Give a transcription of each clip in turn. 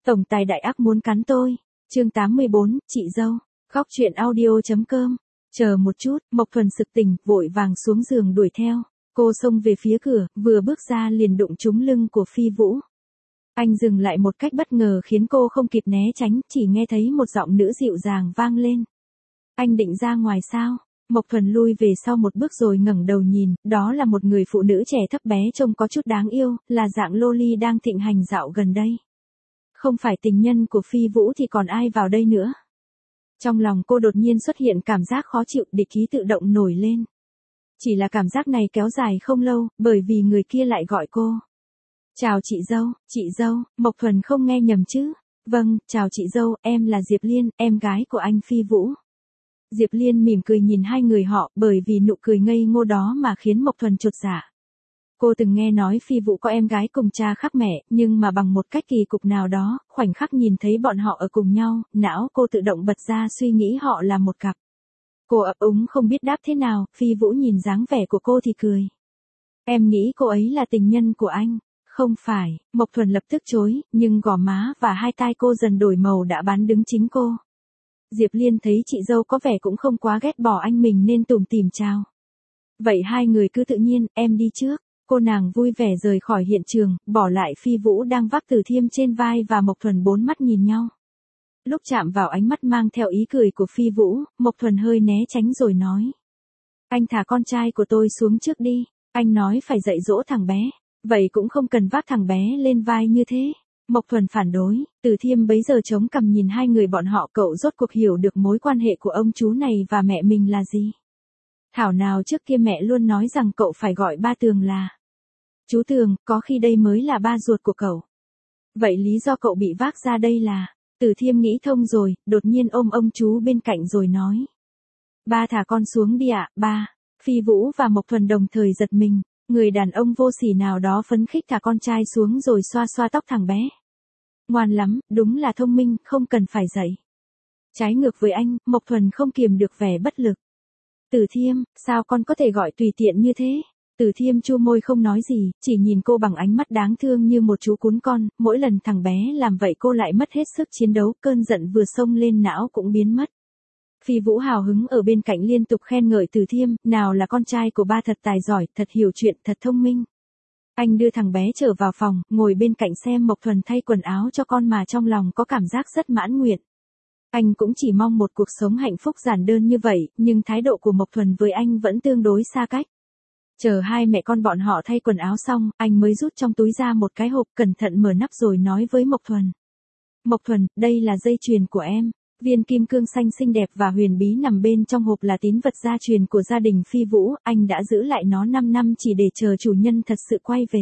Tổng tài đại ác muốn cắn tôi. Chương 84, chị dâu. Khóc chuyện audio.com. Chờ một chút, Mộc Thuần sực tỉnh, vội vàng xuống giường đuổi theo. Cô xông về phía cửa, vừa bước ra liền đụng trúng lưng của Phi Vũ. Anh dừng lại một cách bất ngờ khiến cô không kịp né tránh, chỉ nghe thấy một giọng nữ dịu dàng vang lên. Anh định ra ngoài sao? Mộc Thuần lui về sau một bước rồi ngẩng đầu nhìn, đó là một người phụ nữ trẻ thấp bé trông có chút đáng yêu, là dạng loli đang thịnh hành dạo gần đây. Không phải tình nhân của Phi Vũ thì còn ai vào đây nữa. Trong lòng cô đột nhiên xuất hiện cảm giác khó chịu, địch ý tự động nổi lên. Chỉ là cảm giác này kéo dài không lâu, bởi vì người kia lại gọi cô. Chào chị dâu, Mộc Thuần không nghe nhầm chứ? Vâng, chào chị dâu, em là Diệp Liên, em gái của anh Phi Vũ. Diệp Liên mỉm cười nhìn hai người họ, bởi vì nụ cười ngây ngô đó mà khiến Mộc Thuần chột dạ. Cô từng nghe nói Phi Vũ có em gái cùng cha khác mẹ, nhưng mà bằng một cách kỳ cục nào đó, khoảnh khắc nhìn thấy bọn họ ở cùng nhau, não cô tự động bật ra suy nghĩ họ là một cặp. Cô ấp úng không biết đáp thế nào, Phi Vũ nhìn dáng vẻ của cô thì cười. Em nghĩ cô ấy là tình nhân của anh. Không phải, Mộc Thuần lập tức chối, nhưng gò má và hai tai cô dần đổi màu đã bán đứng chính cô. Diệp Liên thấy chị dâu có vẻ cũng không quá ghét bỏ anh mình nên tủm tỉm chào. Vậy hai người cứ tự nhiên, em đi trước. Cô nàng vui vẻ rời khỏi hiện trường, bỏ lại Phi Vũ đang vác Từ Thiêm trên vai và Mộc Thuần bốn mắt nhìn nhau. Lúc chạm vào ánh mắt mang theo ý cười của Phi Vũ, Mộc Thuần hơi né tránh rồi nói. Anh thả con trai của tôi xuống trước đi, anh nói phải dạy dỗ thằng bé, vậy cũng không cần vác thằng bé lên vai như thế. Mộc Thuần phản đối, Từ Thiêm bấy giờ chống cằm nhìn hai người bọn họ, cậu rốt cuộc hiểu được mối quan hệ của ông chú này và mẹ mình là gì. Thảo nào trước kia mẹ luôn nói rằng cậu phải gọi ba Tường là chú Tường, có khi đây mới là ba ruột của cậu. Vậy lý do cậu bị vác ra đây là, Từ Thiêm nghĩ thông rồi, đột nhiên ôm ông chú bên cạnh rồi nói. Ba thả con xuống đi ạ, ba. Phi Vũ và Mộc Thuần đồng thời giật mình, người đàn ông vô sỉ nào đó phấn khích thả con trai xuống rồi xoa xoa tóc thằng bé. Ngoan lắm, đúng là thông minh, không cần phải dạy. Trái ngược với anh, Mộc Thuần không kiềm được vẻ bất lực. Từ Thiêm, sao con có thể gọi tùy tiện như thế? Từ Thiêm chu môi không nói gì, chỉ nhìn cô bằng ánh mắt đáng thương như một chú cún con, mỗi lần thằng bé làm vậy cô lại mất hết sức chiến đấu, cơn giận vừa xông lên não cũng biến mất. Phi Vũ hào hứng ở bên cạnh liên tục khen ngợi Từ Thiêm, nào là con trai của ba thật tài giỏi, thật hiểu chuyện, thật thông minh. Anh đưa thằng bé trở vào phòng, ngồi bên cạnh xem Mộc Thuần thay quần áo cho con mà trong lòng có cảm giác rất mãn nguyện. Anh cũng chỉ mong một cuộc sống hạnh phúc giản đơn như vậy, nhưng thái độ của Mộc Thuần với anh vẫn tương đối xa cách. Chờ hai mẹ con bọn họ thay quần áo xong, anh mới rút trong túi ra một cái hộp, cẩn thận mở nắp rồi nói với Mộc Thuần. Mộc Thuần, đây là dây chuyền của em. Viên kim cương xanh xinh đẹp và huyền bí nằm bên trong hộp là tín vật gia truyền của gia đình Phi Vũ, anh đã giữ lại nó 5 năm chỉ để chờ chủ nhân thật sự quay về.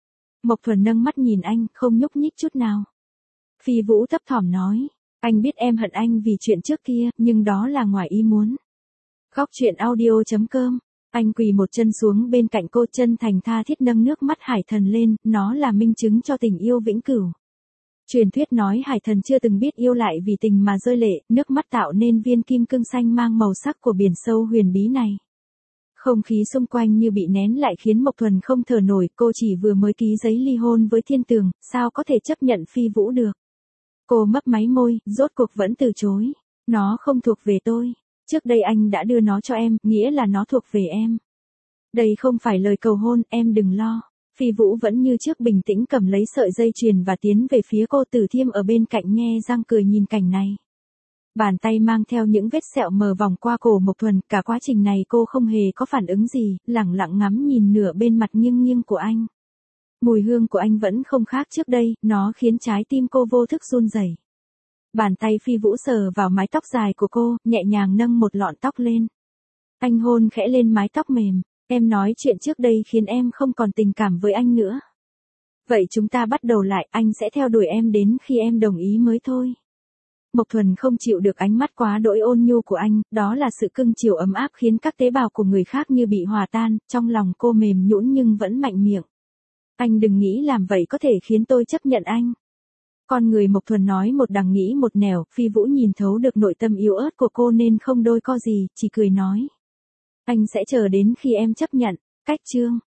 Mộc Thuần nâng mắt nhìn anh, không nhúc nhích chút nào. Phi Vũ thấp thỏm nói, anh biết em hận anh vì chuyện trước kia, nhưng đó là ngoài ý muốn. Khóc chuyện audio.com. Anh quỳ một chân xuống bên cạnh cô, chân thành tha thiết nâng nước mắt Hải Thần lên, nó là minh chứng cho tình yêu vĩnh cửu. Truyền thuyết nói Hải Thần chưa từng biết yêu lại vì tình mà rơi lệ, nước mắt tạo nên viên kim cương xanh mang màu sắc của biển sâu huyền bí này. Không khí xung quanh như bị nén lại khiến Mộc Thuần không thở nổi, cô chỉ vừa mới ký giấy ly hôn với Thiên Tường, sao có thể chấp nhận Phi Vũ được. Cô mấp máy môi, rốt cuộc vẫn từ chối. Nó không thuộc về tôi. Trước đây anh đã đưa nó cho em, nghĩa là nó thuộc về em. Đây không phải lời cầu hôn, em đừng lo. Phi Vũ vẫn như trước bình tĩnh cầm lấy sợi dây chuyền và tiến về phía cô. Từ Thiêm ở bên cạnh nhe răng cười nhìn cảnh này. Bàn tay mang theo những vết sẹo mờ vòng qua cổ Mộc Thuần, cả quá trình này cô không hề có phản ứng gì, lẳng lặng ngắm nhìn nửa bên mặt nghiêng nghiêng của anh. Mùi hương của anh vẫn không khác trước đây, nó khiến trái tim cô vô thức run rẩy. Bàn tay Phi Vũ sờ vào mái tóc dài của cô, nhẹ nhàng nâng một lọn tóc lên. Anh hôn khẽ lên mái tóc mềm. Em nói chuyện trước đây khiến em không còn tình cảm với anh nữa. Vậy chúng ta bắt đầu lại, anh sẽ theo đuổi em đến khi em đồng ý mới thôi. Mộc Thuần không chịu được ánh mắt quá đỗi ôn nhu của anh, đó là sự cưng chiều ấm áp khiến các tế bào của người khác như bị hòa tan, trong lòng cô mềm nhũn nhưng vẫn mạnh miệng. Anh đừng nghĩ làm vậy có thể khiến tôi chấp nhận anh. Con người Mộc Thuần nói một đằng nghĩ một nẻo, Phi Vũ nhìn thấu được nội tâm yếu ớt của cô nên không đôi co gì, chỉ cười nói. Anh sẽ chờ đến khi em chấp nhận. Cách chương.